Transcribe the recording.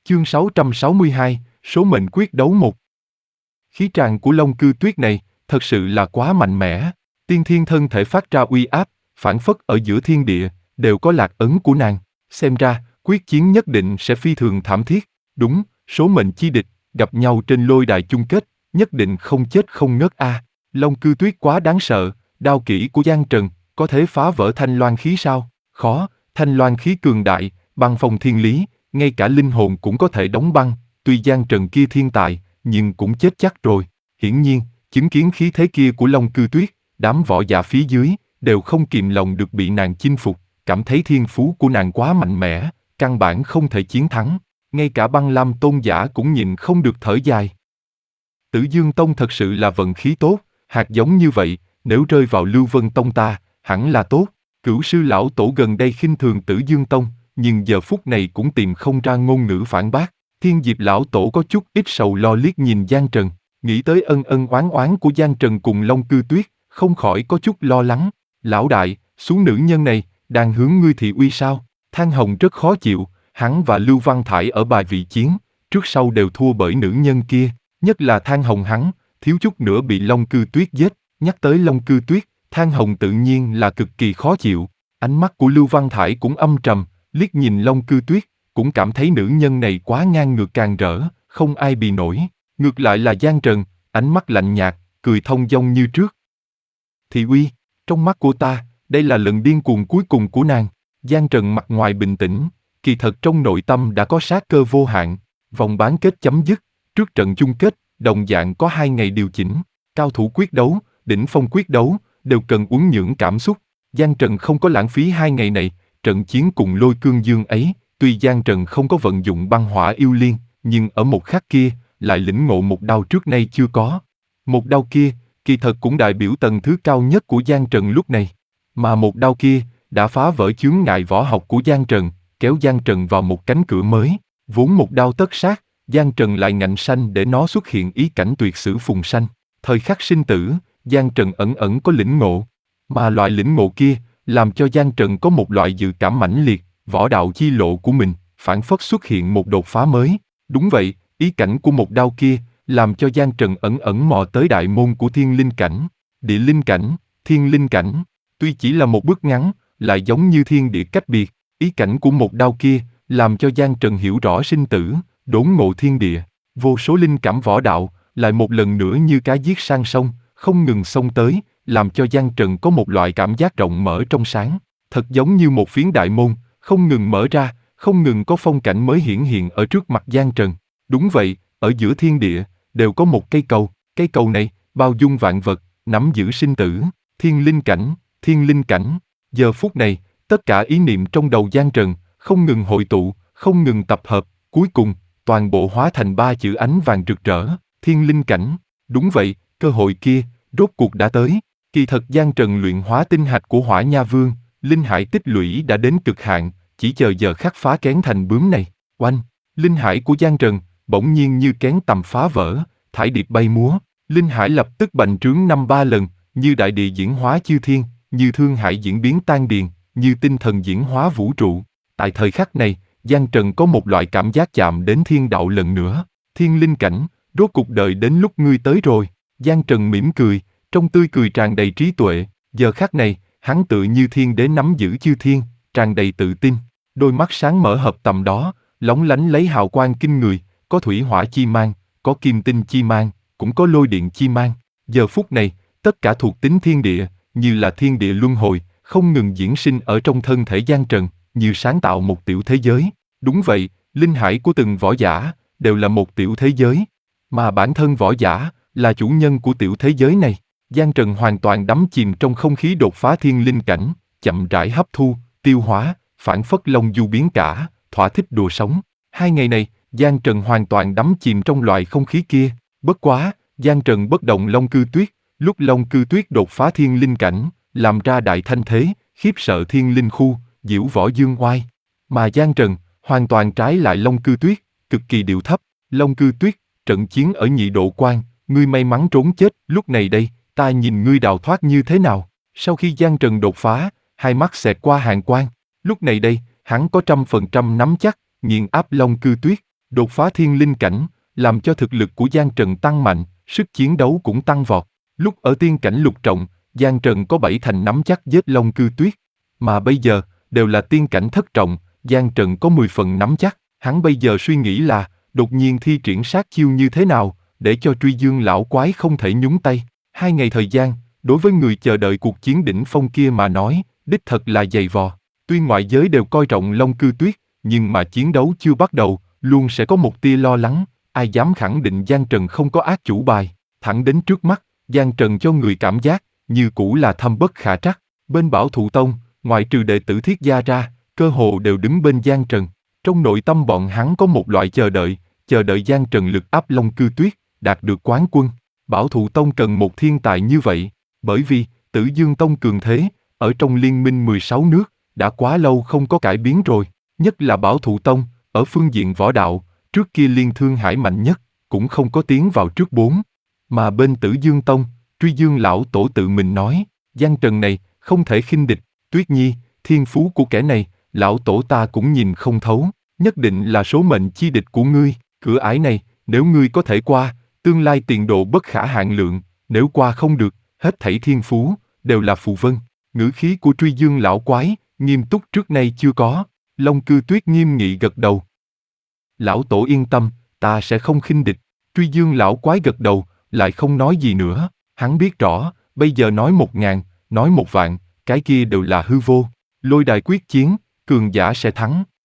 Chương 662, số mệnh quyết đấu 1. Khí tràng của Long Cư Tuyết này, thật sự là quá mạnh mẽ. Tiên thiên thân thể phát ra uy áp, phảng phất ở giữa thiên địa, đều có lạc ấn của nàng. Xem ra, quyết chiến nhất định sẽ phi thường thảm thiết. Đúng, số mệnh chi địch, gặp nhau trên lôi đài chung kết, nhất định không chết không ngất a. Long Cư Tuyết quá đáng sợ, đao kỹ của Giang Trần, có thể phá vỡ thanh loan khí sao? Khó, thanh loan khí cường đại, băng phong thiên lý, ngay cả linh hồn cũng có thể đóng băng. Tuy Giang Trần kia thiên tài, nhưng cũng chết chắc rồi. Hiển nhiên, chứng kiến khí thế kia của Long Cư Tuyết, đám võ giả phía dưới đều không kìm lòng được bị nàng chinh phục, cảm thấy thiên phú của nàng quá mạnh mẽ, căn bản không thể chiến thắng. Ngay cả Băng Lam tôn giả cũng nhìn không được thở dài. Tử Dương Tông thật sự là vận khí tốt, hạt giống như vậy, nếu rơi vào Lưu Vân Tông ta, hẳn là tốt. Cửu sư lão tổ gần đây khinh thường Tử Dương Tông, nhưng giờ phút này cũng tìm không ra ngôn ngữ phản bác. Thiên Diệp lão tổ có chút ít sầu lo liếc nhìn Giang Trần, nghĩ tới ân ân oán oán của Giang Trần cùng Long Cư Tuyết, không khỏi có chút lo lắng. Lão đại, số nữ nhân này, đang hướng ngươi thị uy sao? Thang Hồng rất khó chịu, hắn và Lưu Văn Thải ở bài vị chiến, trước sau đều thua bởi nữ nhân kia, nhất là Thang Hồng hắn, thiếu chút nữa bị Long Cư Tuyết giết. Nhắc tới Long Cư Tuyết, Thang Hồng tự nhiên là cực kỳ khó chịu. Ánh mắt của Lưu Văn Thải cũng âm trầm, liếc nhìn Long Cư Tuyết, cũng cảm thấy nữ nhân này quá ngang ngược càng rỡ, không ai bì nổi. Ngược lại là Giang Trần, ánh mắt lạnh nhạt, cười thông dong như trước. Thị uy, trong mắt của ta, đây là lần điên cuồng cuối cùng của nàng. Giang Trần mặt ngoài bình tĩnh, kỳ thật trong nội tâm đã có sát cơ vô hạn. Vòng bán kết chấm dứt, trước trận chung kết, đồng dạng có 2 ngày điều chỉnh. Cao thủ quyết đấu, đỉnh phong quyết đấu, đều cần uốn nhưỡng cảm xúc. Giang Trần không có lãng phí 2 ngày này, trận chiến cùng Lôi Cương Dương ấy, tuy Giang Trần không có vận dụng băng hỏa yêu liên, nhưng ở một khắc kia, lại lĩnh ngộ một đao trước nay chưa có. Một đao kia, kỳ thật cũng đại biểu tầng thứ cao nhất của Giang Trần lúc này. Mà một đao kia, đã phá vỡ chướng ngại võ học của Giang Trần, kéo Giang Trần vào một cánh cửa mới. Vốn một đao tất sát, Giang Trần lại ngạnh sanh để nó xuất hiện ý cảnh tuyệt sử phùng sanh. Thời khắc sinh tử, Giang Trần ẩn ẩn có lĩnh ngộ. Mà loại lĩnh ngộ kia, làm cho Giang Trần có một loại dự cảm mãnh liệt, võ đạo chi lộ của mình, phảng phất xuất hiện một đột phá mới. Đúng vậy, ý cảnh của một đao kia, làm cho Giang Trần ẩn ẩn mò tới đại môn của thiên linh cảnh, địa linh cảnh, thiên linh cảnh. Tuy chỉ là một bước ngắn, lại giống như thiên địa cách biệt. Ý cảnh của một đao kia, làm cho Giang Trần hiểu rõ sinh tử, đốn ngộ thiên địa. Vô số linh cảm võ đạo, lại một lần nữa như cá giết sang sông, không ngừng xông tới, làm cho Giang Trần có một loại cảm giác rộng mở trong sáng. Thật giống như một phiến đại môn, không ngừng mở ra, không ngừng có phong cảnh mới hiển hiện ở trước mặt Giang Trần. Đúng vậy, ở giữa thiên địa, đều có một cây cầu này, bao dung vạn vật, nắm giữ sinh tử, thiên linh cảnh, thiên linh cảnh. Giờ phút này, tất cả ý niệm trong đầu Giang Trần, không ngừng hội tụ, không ngừng tập hợp, cuối cùng, toàn bộ hóa thành 3 chữ ánh vàng rực rỡ, thiên linh cảnh. Đúng vậy, cơ hội kia, rốt cuộc đã tới. Kỳ thật Giang Trần luyện hóa tinh hạch của Hỏa Nha Vương, linh hải tích lũy đã đến cực hạn, chỉ chờ giờ khắc phá kén thành bướm này. Oanh, linh hải của Giang Trần, bỗng nhiên như kén tầm phá vỡ, thải điệp bay múa, linh hải lập tức bành trướng 5-3 lần, như đại địa diễn hóa chư thiên, như thương hải diễn biến tan điền, như tinh thần diễn hóa vũ trụ. Tại thời khắc này, Giang Trần có một loại cảm giác chạm đến thiên đạo lần nữa. Thiên linh cảnh, rốt cuộc đợi đến lúc ngươi tới rồi. Giang Trần mỉm cười, trong tươi cười tràn đầy trí tuệ. Giờ khắc này, hắn tựa như thiên đế nắm giữ chư thiên, tràn đầy tự tin. Đôi mắt sáng mở hợp tầm đó, lóng lánh lấy hào quang kinh người, có thủy hỏa chi mang, có kim tinh chi mang, cũng có lôi điện chi mang. Giờ phút này, tất cả thuộc tính thiên địa, như là thiên địa luân hồi, không ngừng diễn sinh ở trong thân thể Giang Trần, như sáng tạo một tiểu thế giới. Đúng vậy, linh hải của từng võ giả, đều là một tiểu thế giới. Mà bản thân võ giả, là chủ nhân của tiểu thế giới này. Giang Trần hoàn toàn đắm chìm trong không khí đột phá thiên linh cảnh, chậm rãi hấp thu, tiêu hóa, phảng phất long du biến cả, thỏa thích đùa sống. 2 ngày này, Giang Trần hoàn toàn đắm chìm trong loại không khí kia. Bất quá, Giang Trần bất động Long Cư Tuyết, lúc Long Cư Tuyết đột phá thiên linh cảnh, làm ra đại thanh thế, khiếp sợ thiên linh khu, diễu võ dương oai. Mà Giang Trần, hoàn toàn trái lại Long Cư Tuyết, cực kỳ điệu thấp. Long Cư Tuyết, trận chiến ở nhị độ quan, ngươi may mắn trốn chết, lúc này đây, ta nhìn ngươi đào thoát như thế nào. Sau khi Giang Trần đột phá, hai mắt xẹt qua hàn quang. Lúc này đây, hắn có 100% nắm chắc, nghiền áp Long Cư Tuyết. Đột phá thiên linh cảnh, làm cho thực lực của Giang Trần tăng mạnh, sức chiến đấu cũng tăng vọt. Lúc ở tiên cảnh lục trọng, Giang Trần có 7 thành nắm chắc giết Long Cư Tuyết. Mà bây giờ, đều là tiên cảnh thất trọng, Giang Trần có 10 phần nắm chắc. Hắn bây giờ suy nghĩ là, đột nhiên thi triển sát chiêu như thế nào, để cho Truy Dương lão quái không thể nhúng tay. 2 ngày thời gian, đối với người chờ đợi cuộc chiến đỉnh phong kia mà nói, đích thật là dày vò. Tuy ngoại giới đều coi trọng Long Cư Tuyết, nhưng mà chiến đấu chưa bắt đầu, luôn sẽ có một tia lo lắng, ai dám khẳng định Giang Trần không có ác chủ bài. Thẳng đến trước mắt, Giang Trần cho người cảm giác, như cũ là thâm bất khả trắc. Bên Bảo Thụ Tông, ngoại trừ đệ tử Thiết Gia ra, cơ hồ đều đứng bên Giang Trần. Trong nội tâm bọn hắn có một loại chờ đợi Giang Trần lực áp Long Cư Tuyết, đạt được quán quân. Bảo Thụ Tông cần một thiên tài như vậy, bởi vì Tử Dương Tông cường thế, ở trong liên minh 16 nước, đã quá lâu không có cải biến rồi. Nhất là Bảo Thụ Tông, ở phương diện võ đạo, trước kia Liên Thương Hải mạnh nhất, cũng không có tiến vào trước 4. Mà bên Tử Dương Tông, Truy Dương lão tổ tự mình nói, Giang Trần này, không thể khinh địch. Tuyết Nhi, thiên phú của kẻ này, lão tổ ta cũng nhìn không thấu, nhất định là số mệnh chi địch của ngươi. Cửa ải này, nếu ngươi có thể qua, tương lai tiền đồ bất khả hạn lượng, nếu qua không được, hết thảy thiên phú, đều là phù vân. Ngữ khí của Truy Dương lão quái, nghiêm túc trước nay chưa có. Long Cư Tuyết nghiêm nghị gật đầu. Lão tổ yên tâm, ta sẽ không khinh địch. Truy Dương lão quái gật đầu, lại không nói gì nữa. Hắn biết rõ, bây giờ nói 1000, nói 1 vạn, cái kia đều là hư vô. Lôi đài quyết chiến, cường giả sẽ thắng.